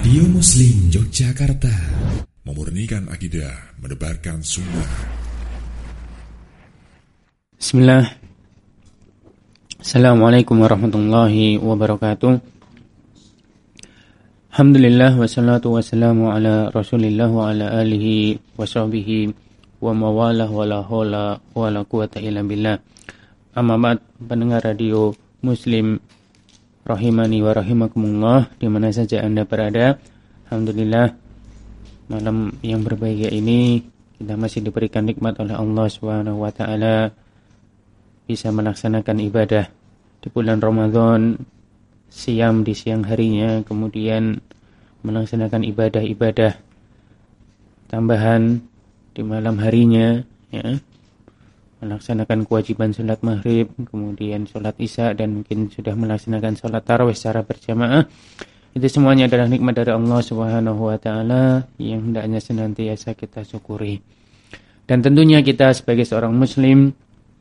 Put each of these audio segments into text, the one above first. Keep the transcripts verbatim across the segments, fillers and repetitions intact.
Radio Muslim Yogyakarta, memurnikan akidah, menebarkan sunnah. Bismillah. Assalamualaikum warahmatullahi wabarakatuh. Alhamdulillah wassalatu wassalamu ala Rasulillah wa ala alihi wa sahbihi wa mawalah wa la hawla wa la quwata illa billah. Amma ba'd, pendengar radio Muslim rahimani wa rahimakumullah di mana saja Anda berada. Alhamdulillah, malam yang berbahagia ini kita masih diberikan nikmat oleh Allah Subhanahu wa taala bisa melaksanakan ibadah di bulan Ramadan, siam di siang harinya, kemudian melaksanakan ibadah-ibadah tambahan di malam harinya, ya, melaksanakan kewajiban sholat maghrib, kemudian sholat isya, dan mungkin sudah melaksanakan sholat tarawih secara berjamaah. Itu semuanya adalah nikmat dari Allah Subhanahu wa taala yang hendaknya senantiasa kita syukuri. Dan tentunya kita sebagai seorang muslim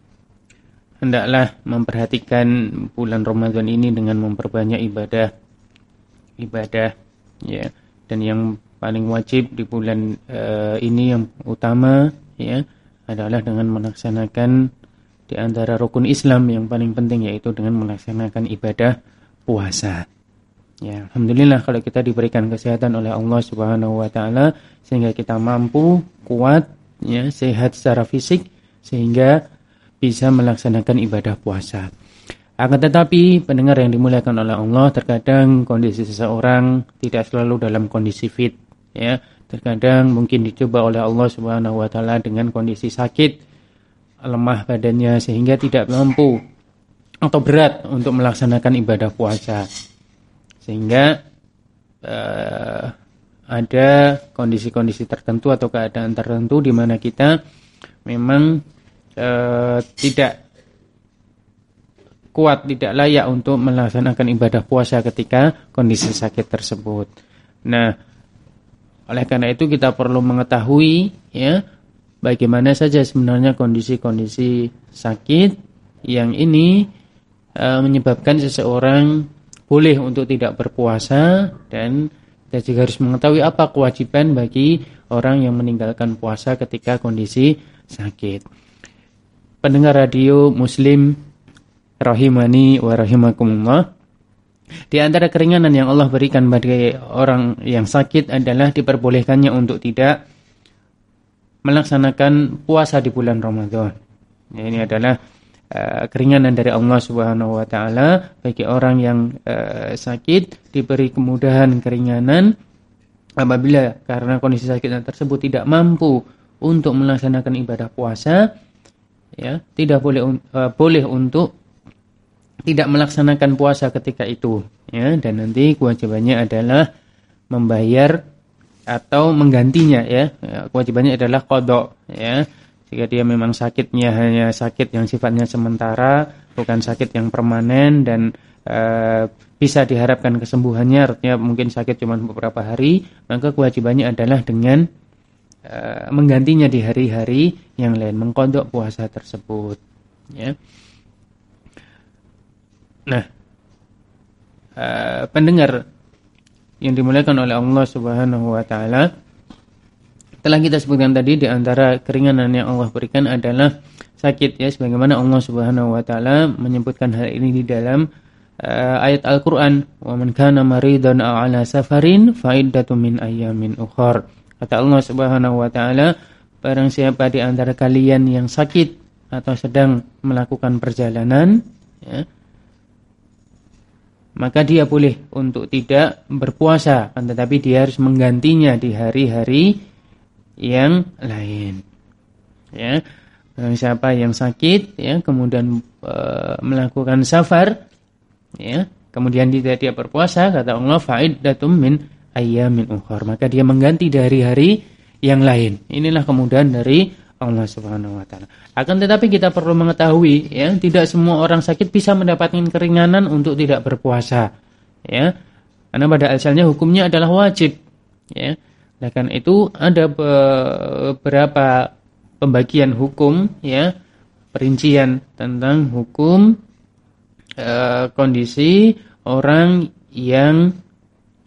hendaklah memperhatikan bulan Ramadan ini dengan memperbanyak ibadah ibadah ya. Dan yang paling wajib di bulan uh, ini yang utama, ya, adalah dengan melaksanakan di antara rukun Islam yang paling penting, yaitu dengan melaksanakan ibadah puasa. Ya, alhamdulillah kalau kita diberikan kesehatan oleh Allah Subhanahu wa taala sehingga kita mampu, kuat, ya, sehat secara fisik sehingga bisa melaksanakan ibadah puasa. Akan tetapi pendengar yang dimuliakan oleh Allah, terkadang kondisi seseorang tidak selalu dalam kondisi fit, ya. Terkadang mungkin dicoba oleh Allah Subhanahu wa taala dengan kondisi sakit, lemah badannya sehingga tidak mampu atau berat untuk melaksanakan ibadah puasa. Sehingga uh, ada kondisi-kondisi tertentu atau keadaan tertentu di mana kita memang uh, tidak kuat, tidak layak untuk melaksanakan ibadah puasa ketika kondisi sakit tersebut. Nah, oleh karena itu kita perlu mengetahui, ya, bagaimana saja sebenarnya kondisi-kondisi sakit yang ini e, menyebabkan seseorang boleh untuk tidak berpuasa, dan kita juga harus mengetahui apa kewajiban bagi orang yang meninggalkan puasa ketika kondisi sakit. Pendengar radio Muslim rahimani wa rahimakumullah, di antara keringanan yang Allah berikan bagi orang yang sakit adalah diperbolehkannya untuk tidak melaksanakan puasa di bulan Ramadan. Ya, ini adalah uh, keringanan dari Allah Subhanahu wa taala bagi orang yang uh, sakit, diberi kemudahan, keringanan apabila karena kondisi sakitnya tersebut tidak mampu untuk melaksanakan ibadah puasa, ya, tidak boleh uh, boleh untuk tidak melaksanakan puasa ketika itu, ya, dan nanti kewajibannya adalah membayar atau menggantinya, ya. Kewajibannya adalah qada, ya. Jika dia memang sakitnya hanya sakit yang sifatnya sementara, bukan sakit yang permanen dan e, bisa diharapkan kesembuhannya, artinya mungkin sakit cuma beberapa hari, maka kewajibannya adalah dengan e, menggantinya di hari-hari yang lain, mengqada puasa tersebut, ya. Nah, uh, pendengar yang dimuliakan oleh Allah Subhanahu wa taala, telah kita sebutkan tadi di antara keringanan yang Allah berikan adalah sakit, ya, sebagaimana Allah Subhanahu wa taala menyebutkan hal ini di dalam uh, ayat Al-Qur'an, "Wa man kana maridan aw 'ala safarin fa iddatun min ayyamin ukhra." Kata Allah Subhanahu wa taala, barang siapa di antara kalian yang sakit atau sedang melakukan perjalanan, ya, maka dia boleh untuk tidak berpuasa, tetapi dia harus menggantinya di hari-hari yang lain. Ya, barang siapa yang sakit, ya, kemudian e, melakukan safar, ya, kemudian tidak dia berpuasa, kata Allah, fa'iddatum min ayyamin ukhar, maka dia mengganti dari hari yang lain. Inilah kemudahan dari Allah Subhanahu wa taala. Akan tetapi kita perlu mengetahui, ya, tidak semua orang sakit bisa mendapatkan keringanan untuk tidak berpuasa, ya. Karena pada asalnya hukumnya adalah wajib, ya. Nah, karena itu ada beberapa pembagian hukum, ya, perincian tentang hukum e, kondisi orang yang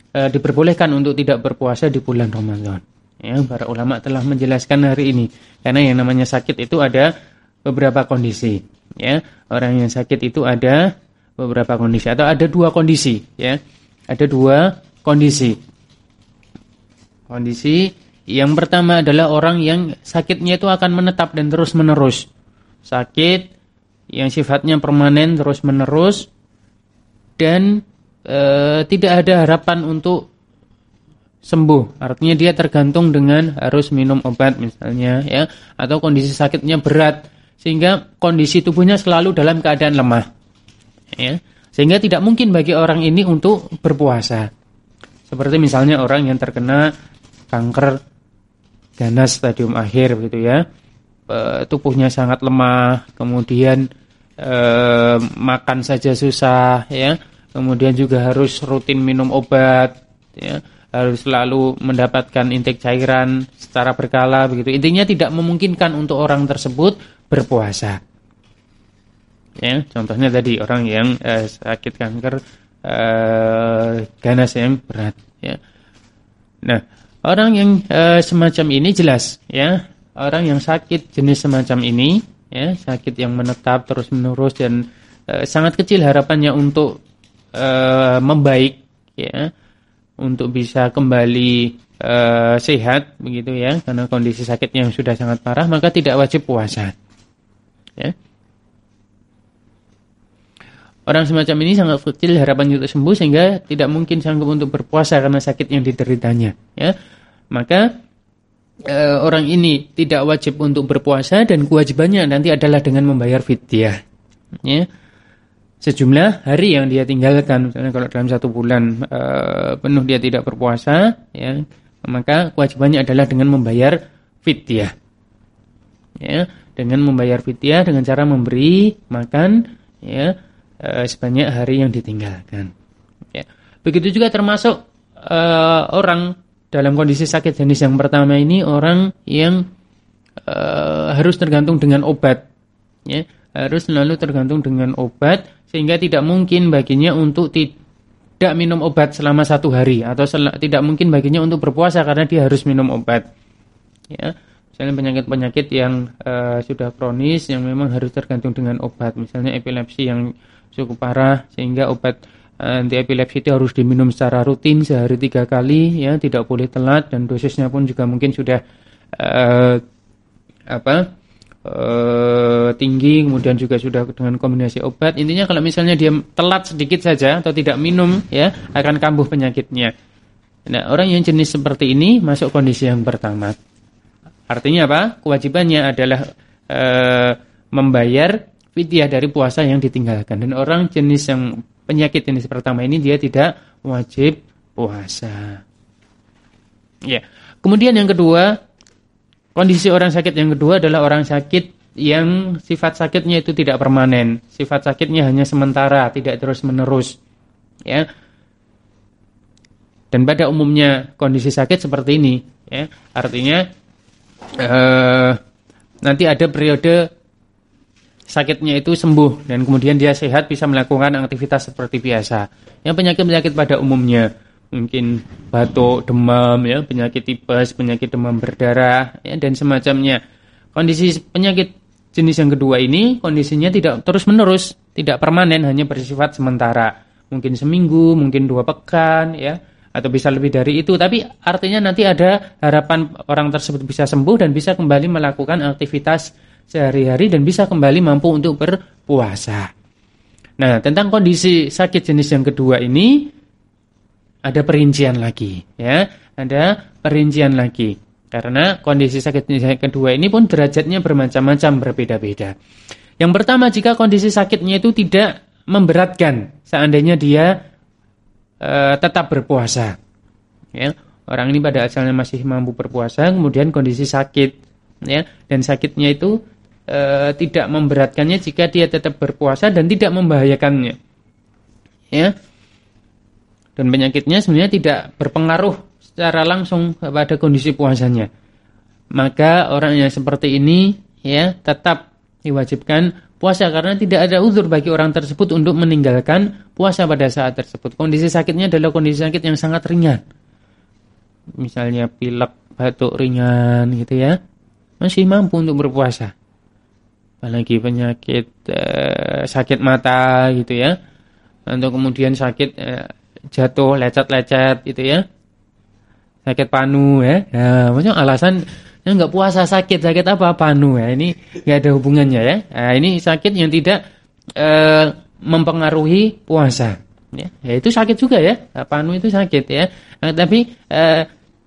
e, diperbolehkan untuk tidak berpuasa di bulan Ramadan. Ya, para ulama telah menjelaskan hari ini. Karena yang namanya sakit itu ada beberapa kondisi. Ya, orang yang sakit itu ada beberapa kondisi atau ada dua kondisi. Ya, ada dua kondisi. Kondisi yang pertama adalah orang yang sakitnya itu akan menetap dan terus menerus. Sakit yang sifatnya permanen terus menerus dan e, tidak ada harapan untuk sembuh. Artinya dia tergantung dengan harus minum obat misalnya, ya, atau kondisi sakitnya berat sehingga kondisi tubuhnya selalu dalam keadaan lemah, ya, sehingga tidak mungkin bagi orang ini untuk berpuasa. Seperti misalnya orang yang terkena kanker ganas stadium akhir begitu, ya, e, tubuhnya sangat lemah, kemudian e, makan saja susah, ya, kemudian juga harus rutin minum obat, ya, harus selalu mendapatkan intake cairan secara berkala begitu. Intinya tidak memungkinkan untuk orang tersebut berpuasa. Ya, contohnya tadi orang yang eh, sakit kanker eh, ganas yang berat, ya. Nah, orang yang eh, semacam ini jelas, ya, orang yang sakit jenis semacam ini, ya, sakit yang menetap terus-menerus dan eh, sangat kecil harapannya untuk eh, membaik, ya, untuk bisa kembali e, sehat begitu, ya, karena kondisi sakitnya yang sudah sangat parah, maka tidak wajib puasa, ya. Orang semacam ini sangat kecil harapannya untuk sembuh sehingga tidak mungkin sanggup untuk berpuasa karena sakit yang dideritanya, ya. Maka e, orang ini tidak wajib untuk berpuasa dan kewajibannya nanti adalah dengan membayar fidyah, ya. Sejumlah hari yang dia tinggalkan, misalnya kalau dalam satu bulan e, penuh dia tidak berpuasa, ya, maka kewajibannya adalah dengan membayar fidyah, ya, dengan membayar fidyah dengan cara memberi makan, ya, e, sebanyak hari yang ditinggalkan, ya. Begitu juga termasuk e, orang dalam kondisi sakit jenis yang pertama ini, orang yang e, harus tergantung dengan obat, ya, harus selalu tergantung dengan obat sehingga tidak mungkin baginya untuk tidak minum obat selama satu hari atau sel- tidak mungkin baginya untuk berpuasa karena dia harus minum obat, ya. Misalnya penyakit-penyakit yang uh, sudah kronis yang memang harus tergantung dengan obat, misalnya epilepsi yang cukup parah sehingga obat uh, anti epilepsi itu harus diminum secara rutin sehari tiga kali, ya, tidak boleh telat dan dosisnya pun juga mungkin sudah uh, apa Uh, tinggi, kemudian juga sudah dengan kombinasi obat. Intinya kalau misalnya dia telat sedikit saja atau tidak minum, ya, akan kambuh penyakitnya. Nah, orang yang jenis seperti ini masuk kondisi yang pertama. Artinya apa? Kewajibannya adalah uh, membayar fidyah dari puasa yang ditinggalkan. Dan orang jenis yang penyakit jenis pertama ini dia tidak wajib puasa. Ya. Kemudian yang kedua, kondisi orang sakit yang kedua adalah orang sakit yang sifat sakitnya itu tidak permanen. Sifat sakitnya hanya sementara, tidak terus-menerus, ya. Dan pada umumnya kondisi sakit seperti ini, ya, artinya eh, nanti ada periode sakitnya itu sembuh dan kemudian dia sehat bisa melakukan aktivitas seperti biasa. Yang penyakit-penyakit pada umumnya mungkin batuk, demam, ya, penyakit tipes, penyakit demam berdarah, ya, dan semacamnya. Kondisi penyakit jenis yang kedua ini kondisinya tidak terus-menerus, tidak permanen, hanya bersifat sementara. Mungkin seminggu, mungkin dua pekan, ya, atau bisa lebih dari itu. Tapi artinya nanti ada harapan orang tersebut bisa sembuh dan bisa kembali melakukan aktivitas sehari-hari dan bisa kembali mampu untuk berpuasa. Nah, tentang kondisi sakit jenis yang kedua ini ada perincian lagi, ya, ada perincian lagi. Karena kondisi sakit jenis yang kedua ini pun derajatnya bermacam-macam, berbeda-beda. Yang pertama, jika kondisi sakitnya itu tidak memberatkan, seandainya dia e, tetap berpuasa, ya, orang ini pada asalnya masih mampu berpuasa, kemudian kondisi sakit, ya, dan sakitnya itu e, tidak memberatkannya jika dia tetap berpuasa dan tidak membahayakannya, ya. Dan penyakitnya sebenarnya tidak berpengaruh secara langsung pada kondisi puasanya. Maka orang yang seperti ini, ya, tetap diwajibkan puasa karena tidak ada uzur bagi orang tersebut untuk meninggalkan puasa pada saat tersebut. Kondisi sakitnya adalah kondisi sakit yang sangat ringan. Misalnya pilek, batuk ringan gitu ya. Masih mampu untuk berpuasa. Apalagi penyakit eh, sakit mata gitu ya. Atau kemudian sakit eh, jatuh, lecet-lecet gitu ya. Sakit panu ya. Nah, maksudnya alasan ya nggak puasa sakit, sakit apa? Panu ya. Ini nggak ada hubungannya ya. Nah, ini sakit yang tidak eh, mempengaruhi puasa. Ya, ya itu sakit juga ya. Panu itu sakit ya. Nah, tapi eh,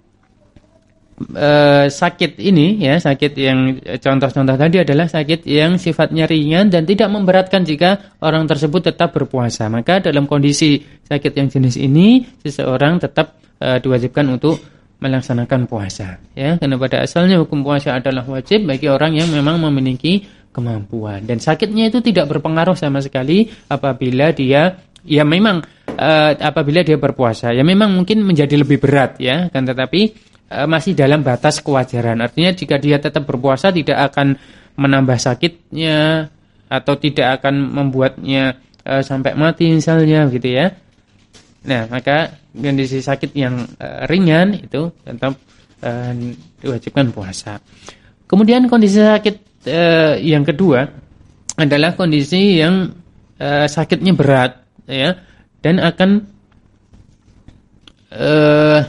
Uh, sakit ini ya, sakit yang contoh-contoh tadi adalah sakit yang sifatnya ringan dan tidak memberatkan jika orang tersebut tetap berpuasa. Maka dalam kondisi sakit yang jenis ini seseorang tetap uh, diwajibkan untuk melaksanakan puasa ya, karena pada asalnya hukum puasa adalah wajib bagi orang yang memang memiliki kemampuan, dan sakitnya itu tidak berpengaruh sama sekali apabila dia ya memang uh, apabila dia berpuasa. Ya memang mungkin menjadi lebih berat ya, kan, tetapi masih dalam batas kewajaran. Artinya jika dia tetap berpuasa tidak akan menambah sakitnya atau tidak akan membuatnya uh, sampai mati misalnya gitu ya. Nah, maka kondisi sakit yang uh, ringan itu tetap uh, diwajibkan puasa. Kemudian kondisi sakit uh, yang kedua adalah kondisi yang uh, sakitnya berat ya, dan akan uh,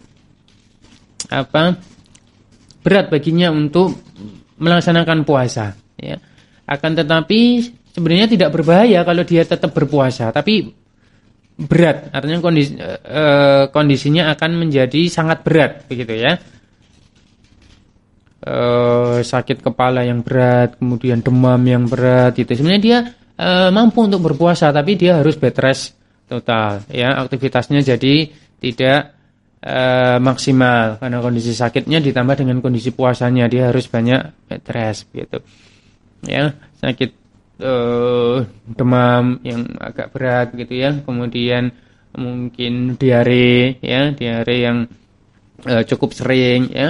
apa berat baginya untuk melaksanakan puasa ya. Akan tetapi sebenarnya tidak berbahaya kalau dia tetap berpuasa, tapi berat artinya kondisi e, kondisinya akan menjadi sangat berat begitu ya. E, sakit kepala yang berat, kemudian demam yang berat itu sebenarnya dia e, mampu untuk berpuasa, tapi dia harus bed rest total ya, aktivitasnya jadi tidak Uh, maksimal karena kondisi sakitnya ditambah dengan kondisi puasanya, dia harus banyak bed rest gitu ya. Sakit uh, demam yang agak berat gitu ya, kemudian mungkin diare ya, diare yang uh, cukup sering ya.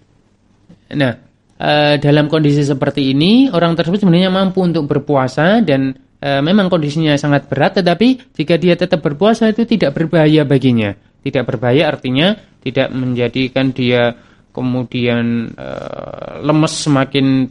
Nah, uh, dalam kondisi seperti ini orang tersebut sebenarnya mampu untuk berpuasa dan uh, memang kondisinya sangat berat, tetapi jika dia tetap berpuasa itu tidak berbahaya baginya. Tidak berbahaya artinya tidak menjadikan dia kemudian e, lemes, semakin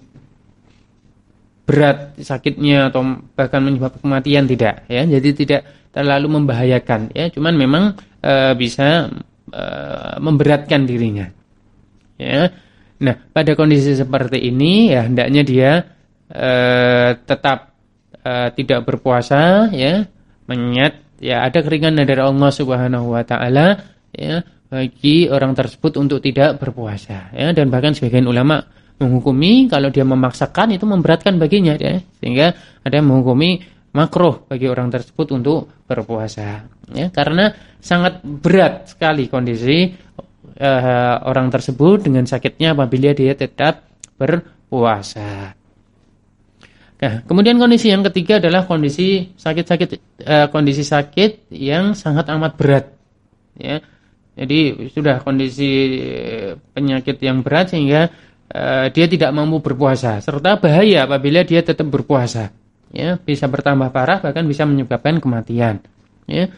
berat sakitnya atau bahkan menyebabkan kematian, tidak ya. Jadi tidak terlalu membahayakan ya, cuman memang e, bisa e, memberatkan dirinya ya. Nah, pada kondisi seperti ini ya hendaknya dia e, tetap e, tidak berpuasa ya, mengingat ya ada keringanan dari Allah Subhanahu wa taala ya bagi orang tersebut untuk tidak berpuasa ya, dan bahkan sebagian ulama menghukumi kalau dia memaksakan itu memberatkan baginya ya, sehingga ada yang menghukumi makruh bagi orang tersebut untuk berpuasa ya, karena sangat berat sekali kondisi uh, orang tersebut dengan sakitnya apabila dia tetap berpuasa. Nah, kemudian kondisi yang ketiga adalah kondisi sakit-sakit eh, kondisi sakit yang sangat amat berat ya. Jadi sudah kondisi penyakit yang berat sehingga eh, dia tidak mampu berpuasa, serta bahaya apabila dia tetap berpuasa ya, bisa bertambah parah bahkan bisa menyebabkan kematian ya.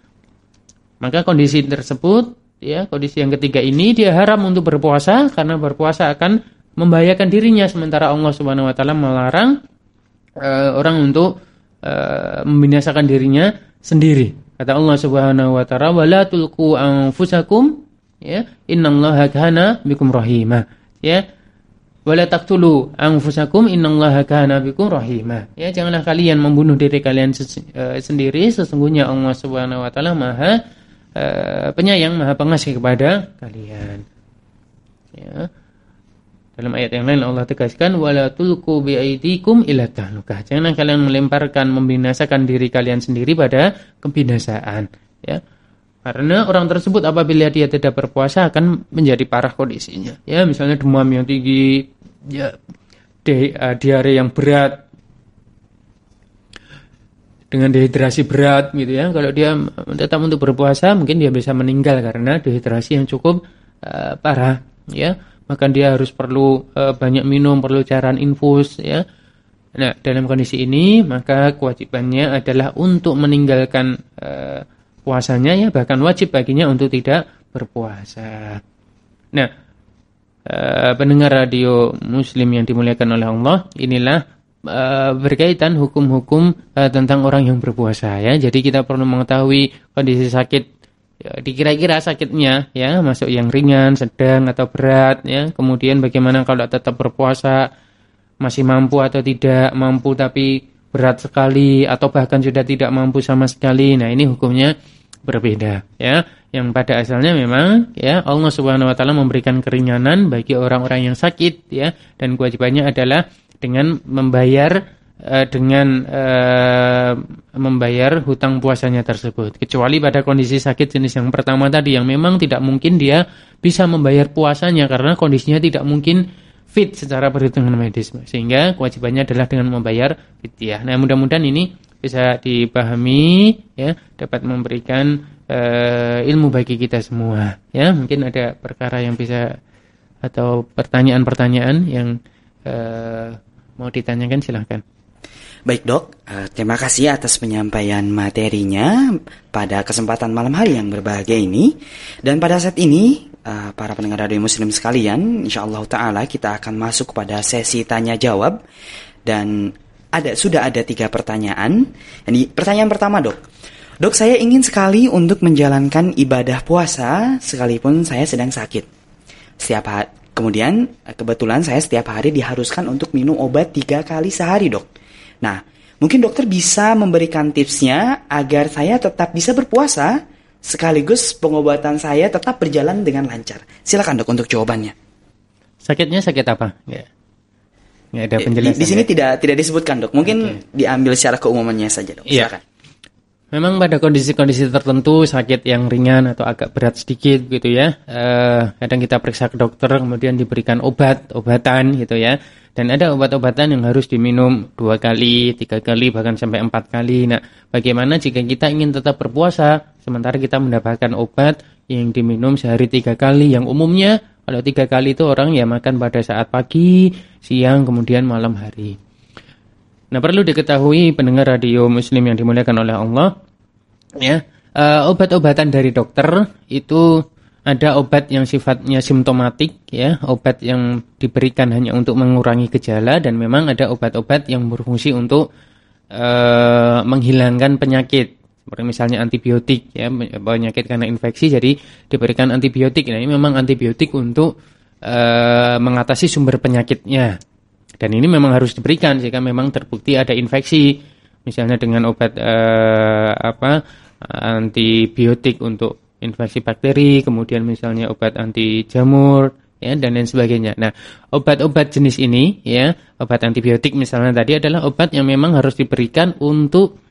Maka kondisi tersebut ya, kondisi yang ketiga ini dia haram untuk berpuasa karena berpuasa akan membahayakan dirinya, sementara Allah Subhanahu wa taala melarang Uh, orang untuk uh, membinasakan dirinya sendiri. Kata Allah Subhanahu wa taala, "Wala tulqu anfusakum ya, innallaha kana bikum rahima." Ya. "Wala taqtulu anfusakum innallaha kana bikum rahima." Ya, janganlah kalian membunuh diri kalian ses- uh, sendiri, sesungguhnya Allah Subhanahu wa taala Maha uh, penyayang, Maha pengasih kepada kalian. Ya. Dalam ayat yang lain Allah tegaskan, wala tulqu biaidikum ila tahlukah. Jangan kalian melemparkan, membinasakan diri kalian sendiri pada kebinasaan ya. Karena orang tersebut apabila dia tidak berpuasa akan menjadi parah kondisinya ya, misalnya demam yang tinggi ya, di, uh, diare yang berat dengan dehidrasi berat gitu ya. Kalau dia tetap untuk berpuasa mungkin dia bisa meninggal karena dehidrasi yang cukup uh, parah ya. Maka dia harus perlu e, banyak minum, perlu cairan infus ya. Nah, dalam kondisi ini maka kewajibannya adalah untuk meninggalkan uh, puasanya, ya, bahkan wajib baginya untuk tidak berpuasa. Nah, uh, pendengar radio Muslim yang dimuliakan oleh Allah, inilah uh, berkaitan hukum-hukum uh, tentang orang yang berpuasa, ya. Jadi kita perlu mengetahui kondisi sakit, ya, dikira-kira sakitnya, ya, masuk yang ringan, sedang atau berat, ya. Kemudian bagaimana kalau tetap berpuasa, masih mampu atau tidak mampu tapi berat sekali atau bahkan sudah tidak mampu sama sekali. Nah, ini hukumnya berbeda, ya. Yang pada asalnya memang, ya, Allah Subhanahu wa taala memberikan keringanan bagi orang-orang yang sakit, ya, dan kewajibannya adalah dengan membayar uh, dengan uh, membayar hutang puasanya tersebut. Kecuali pada kondisi sakit jenis yang pertama tadi yang memang tidak mungkin dia bisa membayar puasanya karena kondisinya tidak mungkin fit secara perhitungan medis, sehingga kewajibannya adalah dengan membayar fidyah. Nah, mudah-mudahan ini bisa dipahami, ya, dapat memberikan uh, ilmu bagi kita semua, ya. Mungkin ada perkara yang bisa atau pertanyaan-pertanyaan yang uh, mau ditanyakan, silahkan. Baik dok, uh, terima kasih atas penyampaian materinya pada kesempatan malam hari yang berbahagia ini. Dan pada saat ini, uh, para pendengar radio Muslim sekalian, insyaallah ta'ala kita akan masuk kepada sesi tanya jawab. Dan ada sudah ada tiga pertanyaan. Ini pertanyaan pertama dok. Dok, saya ingin sekali untuk menjalankan ibadah puasa sekalipun saya sedang sakit. Setiap hari, kemudian kebetulan saya setiap hari diharuskan untuk minum obat tiga kali sehari dok. Nah, mungkin dokter bisa memberikan tipsnya agar saya tetap bisa berpuasa sekaligus pengobatan saya tetap berjalan dengan lancar. Silakan dok untuk jawabannya. Sakitnya sakit apa? Ya. Nggak ada penjelasan. Di, di sini ya? tidak tidak disebutkan dok. Mungkin okay. diambil secara keumumannya saja dok. Ya. Silakan. Memang pada kondisi-kondisi tertentu sakit yang ringan atau agak berat sedikit gitu ya. Eh, kadang kita periksa ke dokter kemudian diberikan obat-obatan gitu ya. Dan ada obat-obatan yang harus diminum dua kali, tiga kali, bahkan sampai empat kali. Nah, bagaimana jika kita ingin tetap berpuasa sementara kita mendapatkan obat yang diminum sehari tiga kali, yang umumnya kalau tiga kali itu orang ya makan pada saat pagi, siang, kemudian malam hari. Nah, perlu diketahui pendengar radio Muslim yang dimuliakan oleh Allah, ya, uh, obat-obatan dari dokter itu ada obat yang sifatnya simptomatik, ya, obat yang diberikan hanya untuk mengurangi gejala, dan memang ada obat-obat yang berfungsi untuk uh, menghilangkan penyakit, seperti misalnya antibiotik, ya, penyakit karena infeksi, jadi diberikan antibiotik. Nah, ini memang antibiotik untuk uh, mengatasi sumber penyakitnya. Dan ini memang harus diberikan jika memang terbukti ada infeksi, misalnya dengan obat uh, apa antibiotik untuk infeksi bakteri, kemudian misalnya obat anti jamur, ya, dan lain sebagainya. Nah, obat-obat jenis ini, ya, obat antibiotik misalnya tadi adalah obat yang memang harus diberikan untuk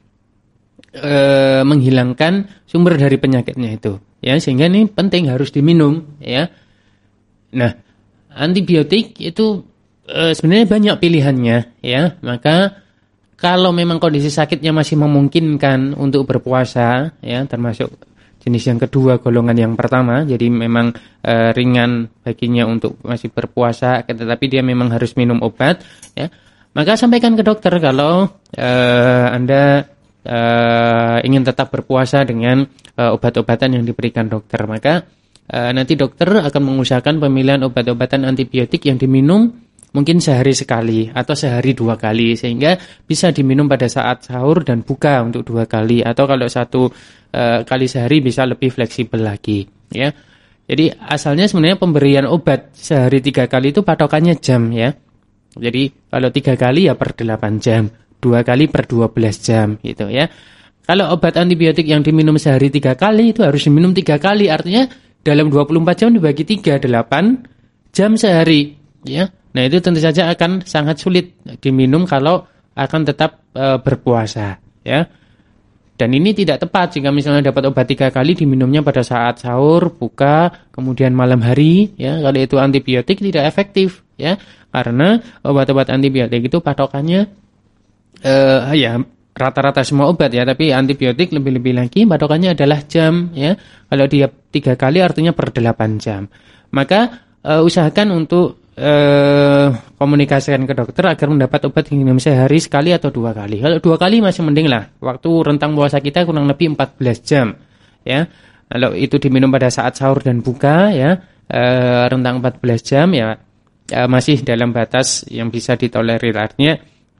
uh, menghilangkan sumber dari penyakitnya itu, ya, sehingga ini penting harus diminum, ya. Nah, antibiotik itu sebenarnya banyak pilihannya, ya. Maka kalau memang kondisi sakitnya masih memungkinkan untuk berpuasa, ya, termasuk jenis yang kedua golongan yang pertama, jadi memang e, ringan baginya untuk masih berpuasa, tetapi dia memang harus minum obat, ya, maka sampaikan ke dokter kalau e, Anda e, ingin tetap berpuasa dengan e, obat-obatan yang diberikan dokter. Maka e, nanti dokter akan mengusahakan pemilihan obat-obatan antibiotik yang diminum mungkin sehari sekali atau sehari dua kali, sehingga bisa diminum pada saat sahur dan buka untuk dua kali, atau kalau satu uh, kali sehari bisa lebih fleksibel lagi, ya. Jadi asalnya sebenarnya pemberian obat sehari tiga kali itu patokannya jam, ya. Jadi kalau tiga kali ya per delapan jam, dua kali per dua belas jam gitu, ya. Kalau obat antibiotik yang diminum sehari tiga kali itu harus diminum tiga kali, artinya dalam dua puluh empat jam dibagi tiga, delapan jam sehari, ya. Nah, itu tentu saja akan sangat sulit diminum kalau akan tetap e, berpuasa, ya. Dan ini tidak tepat jika misalnya dapat obat tiga kali diminumnya pada saat sahur, buka, kemudian malam hari, ya. Kalau itu antibiotik tidak efektif, ya. Karena obat-obat antibiotik itu patokannya e, ya rata-rata semua obat, ya, tapi antibiotik lebih-lebih lagi patokannya adalah jam, ya. Kalau dia tiga kali artinya per delapan jam. Maka e, usahakan untuk eh, komunikasikan ke dokter agar mendapat obat yang diminum sehari sekali atau dua kali. Kalau dua kali masih mending lah. Waktu rentang puasa kita kurang lebih empat belas jam, ya. Kalau itu diminum pada saat sahur dan buka, ya, eh, rentang empat belas jam, ya, eh, masih dalam batas yang bisa ditolerir. Artinya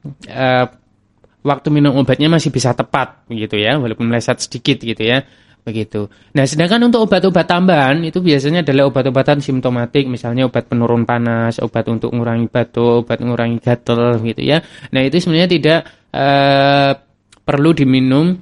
eh, waktu minum obatnya masih bisa tepat, begitu ya, walaupun meleset sedikit, gitu ya. Begitu. Nah, sedangkan untuk obat-obat tambahan itu biasanya adalah obat-obatan simptomatik, misalnya obat penurun panas, obat untuk mengurangi batuk, obat mengurangi gatal, gitu ya. Nah, itu sebenarnya tidak uh, perlu diminum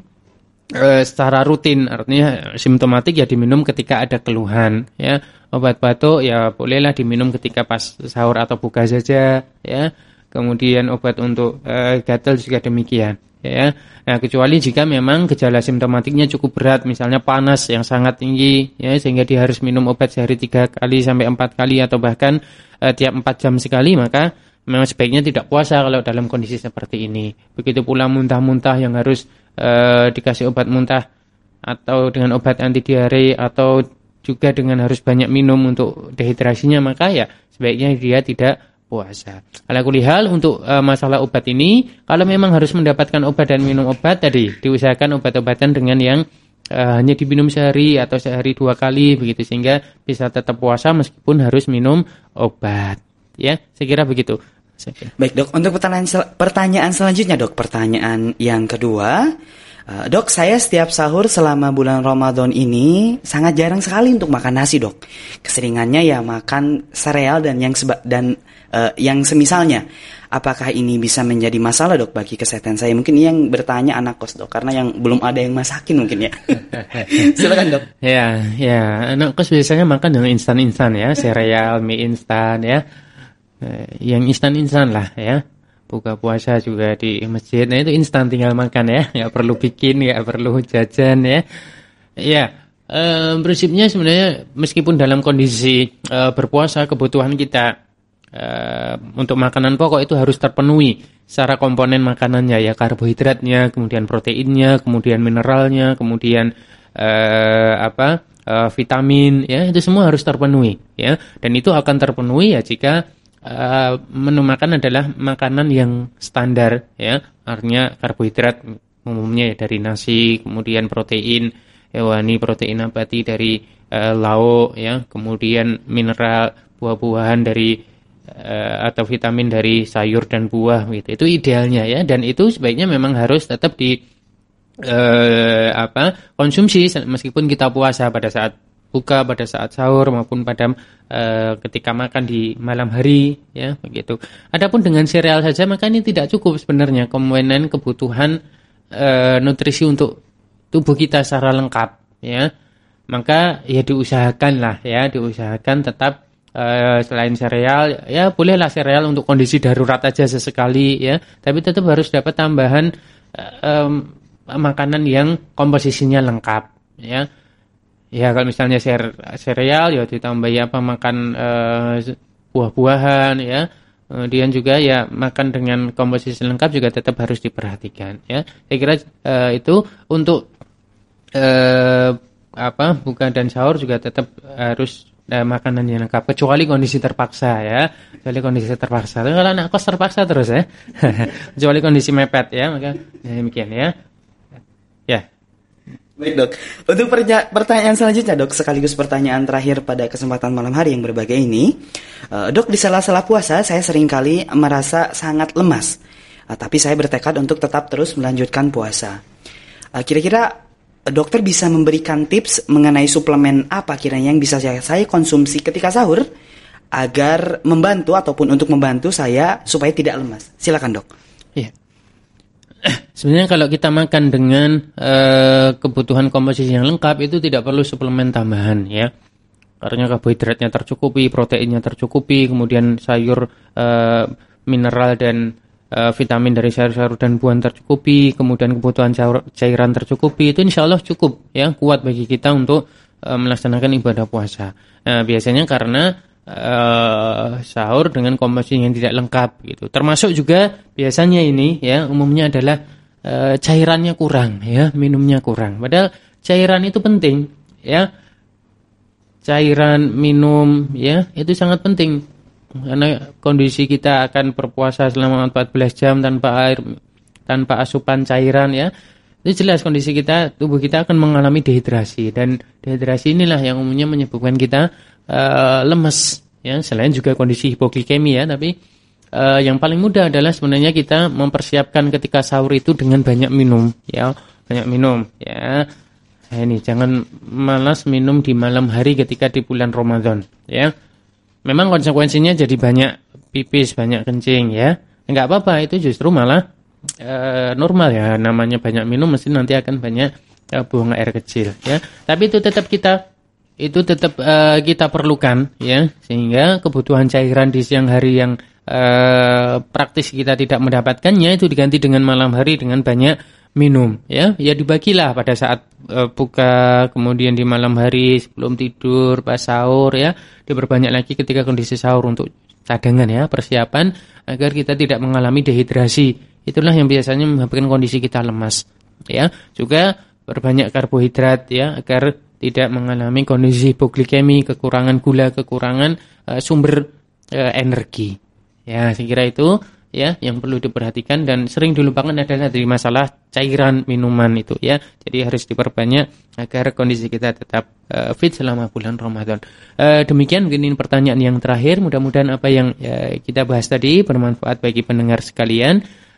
uh, secara rutin. Artinya simptomatik ya diminum ketika ada keluhan, ya. Obat batuk ya bolehlah diminum ketika pas sahur atau buka saja, ya. Kemudian obat untuk uh, gatal juga demikian. Ya, nah kecuali jika memang gejala simptomatiknya cukup berat, misalnya panas yang sangat tinggi, ya, sehingga dia harus minum obat sehari tiga kali sampai empat kali atau bahkan eh, tiap empat jam sekali, maka memang sebaiknya tidak puasa kalau dalam kondisi seperti ini. Begitu pula muntah-muntah yang harus eh, dikasih obat muntah atau dengan obat anti diare atau juga dengan harus banyak minum untuk dehidrasinya, maka ya sebaiknya dia tidak puasa. Ala kulli hal untuk uh, masalah obat ini, kalau memang harus mendapatkan obat dan minum obat tadi, diusahakan obat-obatan dengan yang uh, hanya diminum sehari atau sehari dua kali begitu, sehingga bisa tetap puasa meskipun harus minum obat. Ya, saya kira begitu. Baik, Dok. Untuk pertanyaan sel- pertanyaan selanjutnya, Dok. Pertanyaan yang kedua, uh, Dok, saya setiap sahur selama bulan Ramadan ini sangat jarang sekali untuk makan nasi, Dok. Keseringannya ya makan sereal dan yang seba- dan Uh, yang semisalnya. Apakah ini bisa menjadi masalah, Dok, bagi kesehatan saya? Mungkin yang bertanya anak kos, Dok, karena yang belum ada yang masakin mungkin ya. Silakan, Dok. Ya, ya, anak kos biasanya makan yang instan-instan ya, sereal, mie instan ya. Eh, yang instan-instan lah ya. Buka puasa juga di masjid. Nah, itu instan, tinggal makan ya, enggak perlu bikin, enggak perlu jajan ya. Ya, eh, prinsipnya sebenarnya meskipun dalam kondisi eh, berpuasa, kebutuhan kita Uh, untuk makanan pokok itu harus terpenuhi secara komponen makanannya, ya, karbohidratnya, kemudian proteinnya, kemudian mineralnya, kemudian uh, apa uh, vitamin, ya, itu semua harus terpenuhi, ya, dan itu akan terpenuhi ya jika uh, menu makan adalah makanan yang standar, ya, artinya karbohidrat umumnya ya dari nasi, kemudian protein hewani, protein nabati dari uh, lauk, ya, kemudian mineral buah-buahan dari atau vitamin dari sayur dan buah gitu. Itu idealnya ya, dan itu sebaiknya memang harus tetap di eh, apa konsumsi meskipun kita puasa, pada saat buka, pada saat sahur maupun pada eh, ketika makan di malam hari ya, begitu. Adapun dengan sereal saja maka ini tidak cukup sebenarnya komponen kebutuhan eh, nutrisi untuk tubuh kita secara lengkap ya. Maka ya diusahakanlah ya, diusahakan tetap Uh, selain sereal, ya bolehlah sereal untuk kondisi darurat aja sesekali ya, tapi tetap harus dapat tambahan uh, um, makanan yang komposisinya lengkap ya. Ya kalau misalnya ser- sereal ya ditambahi apa makan uh, buah-buahan ya. Kemudian juga ya makan dengan komposisi lengkap juga tetap harus diperhatikan ya. Saya kira uh, itu untuk uh, apa buka dan sahur juga tetap harus Nah, makanan yang lengkap, kecuali kondisi terpaksa ya, kecuali kondisi terpaksa. Tapi kalau anak kos terpaksa terus ya, kecuali kondisi mepet ya, maka ya, demikian ya. Ya. Baik, Dok. Untuk perja- pertanyaan selanjutnya, Dok, sekaligus pertanyaan terakhir pada kesempatan malam hari yang berbahagia ini, uh, Dok, di sela-sela puasa saya seringkali merasa sangat lemas, uh, tapi saya bertekad untuk tetap terus melanjutkan puasa. Uh, kira-kira dokter bisa memberikan tips mengenai suplemen apa kiranya yang bisa saya, saya konsumsi ketika sahur agar membantu ataupun untuk membantu saya supaya tidak lemas. Silakan, Dok. Iya. Sebenarnya kalau kita makan dengan uh, kebutuhan komposisi yang lengkap itu tidak perlu suplemen tambahan ya. Karena karbohidratnya tercukupi, proteinnya tercukupi, kemudian sayur uh, mineral dan Uh, vitamin dari sayur-sayur dan buah tercukupi, kemudian kebutuhan cair, cairan tercukupi, itu insya Allah cukup ya, kuat bagi kita untuk uh, melaksanakan ibadah puasa. Nah, biasanya karena uh, sahur dengan komposisi yang tidak lengkap gitu. Termasuk juga biasanya ini ya umumnya adalah uh, cairannya kurang ya, minumnya kurang. Padahal cairan itu penting ya. Cairan minum ya itu sangat penting. karena kondisi kita akan berpuasa selama empat belas jam tanpa air, tanpa asupan cairan ya. Itu jelas kondisi kita, tubuh kita akan mengalami dehidrasi, dan dehidrasi inilah yang umumnya menyebabkan kita uh, lemes ya. Selain juga kondisi hipoglikemi ya, tapi uh, yang paling mudah adalah sebenarnya kita mempersiapkan ketika sahur itu dengan banyak minum ya, banyak minum ya. Nah, ini jangan malas minum di malam hari ketika di bulan Ramadan ya. Memang konsekuensinya jadi banyak pipis, banyak kencing ya. Enggak apa-apa, itu justru malah E, normal ya, namanya banyak minum mesti nanti akan banyak e, buang air kecil ya. Tapi itu tetap kita itu tetap e, kita perlukan ya, sehingga kebutuhan cairan di siang hari yang e, praktis kita tidak mendapatkannya itu diganti dengan malam hari dengan banyak minum ya. Ya dibagilah pada saat e, buka, kemudian di malam hari sebelum tidur, pas sahur ya, diperbanyak lagi ketika kondisi sahur untuk cadangan ya, persiapan agar kita tidak mengalami dehidrasi. Itulah yang biasanya menyebabkan kondisi kita lemas ya. Juga berbanyak karbohidrat ya, agar tidak mengalami kondisi hipoglikemi, kekurangan gula, kekurangan uh, sumber uh, energi ya. Saya kira itu ya yang perlu diperhatikan, dan sering dilupakan adalah dari masalah cairan minuman itu ya. Jadi harus diperbanyak agar kondisi kita tetap uh, fit selama bulan Ramadan. Uh, demikian mungkin ini pertanyaan yang terakhir. Mudah-mudahan apa yang uh, kita bahas tadi bermanfaat bagi pendengar sekalian.